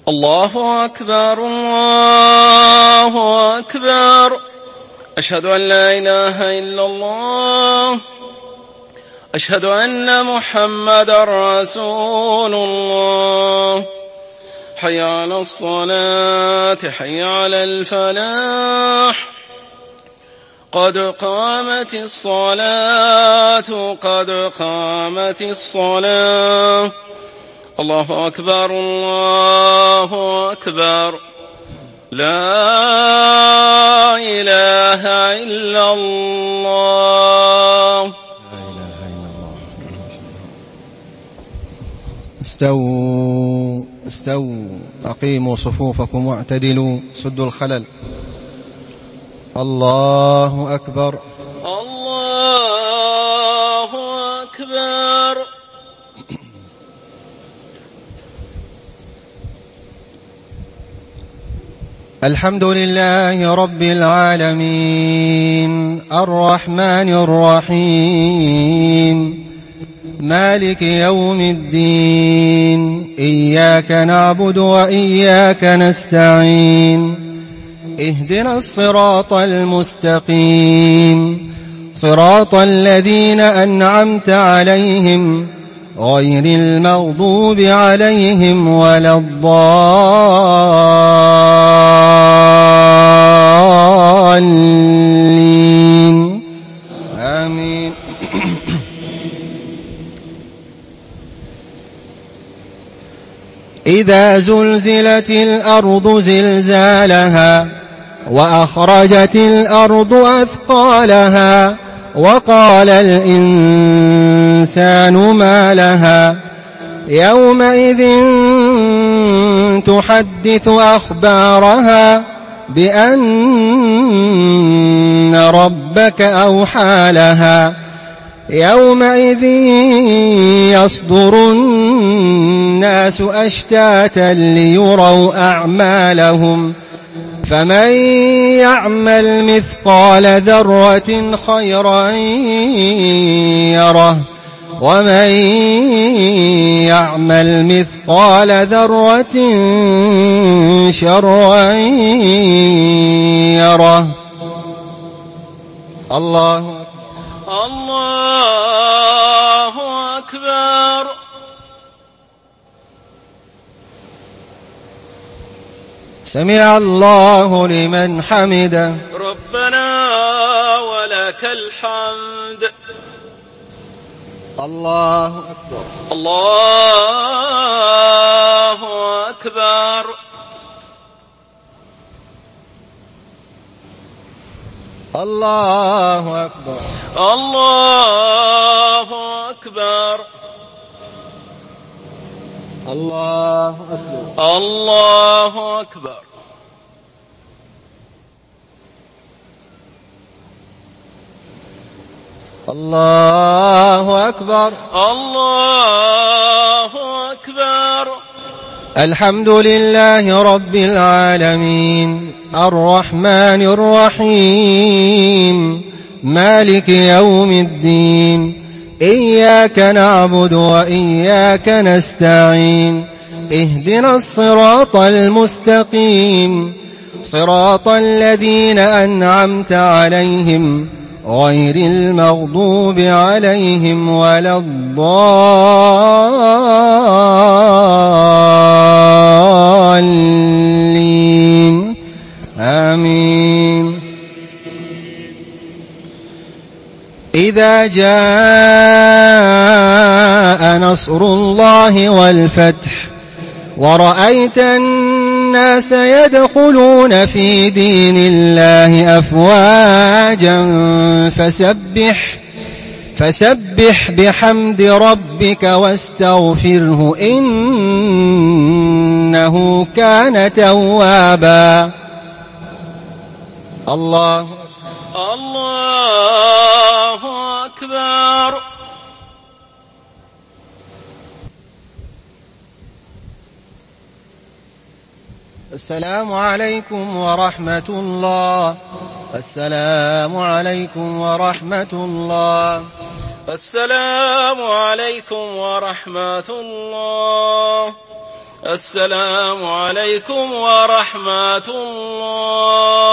الله أكبر الله أكبر. أشهد أن لا إله إلا الله. أشهد أن محمدا رسول الله. حي على الصلاة حي على الفلاح. قد قامت الصلاة قد قامت الصلاة. الله أكبر الله أكبر. لا إله إلا الله. استووا أقيموا صفوفكم واعتدلوا سدوا الخلل. الله أكبر الله أكبر. الحمد لله رب العالمين الرحمن الرحيم مالك يوم الدين. إياك نعبد وإياك نستعين. اهدنا الصراط المستقيم صراط الذين أنعمت عليهم غير المغضوب عليهم ولا الضالين. آمين. إذا زلزلت الأرض زلزالها وأخرجت الأرض أثقالها وقال الإنسان ما لها يومئذ تحدث أخبارها بأن ربك أوحى لها. يومئذ يصدر الناس أشتاتا ليروا أعمالهم فمن يعمل مثقال ذرة خيرا يره ومن يعمل مثقال ذرة شرا يره. الله أكبر. سمع الله لمن حمده. ربنا ولك الحمد. الله أكبر الله أكبر. الله أكبر الله أكبر. الله أكبر الله أكبر. الله أكبر الله أكبر. الحمد لله رب العالمين الرحمن الرحيم مالك يوم الدين. إياك نعبد وإياك نستعين. اهدنا الصراط المستقيم صراط الذين أنعمت عليهم غير المغضوب عليهم ولا الضالين. آمين. إذا جاء نصر الله والفتح ورأيت الناس يدخلون في دين الله أفواجا فسبح بحمد ربك واستغفره إنه كان توابا. الله أكبر. السلام عليكم ورحمة الله. السلام عليكم ورحمة الله. السلام عليكم ورحمة الله. السلام عليكم ورحمة الله.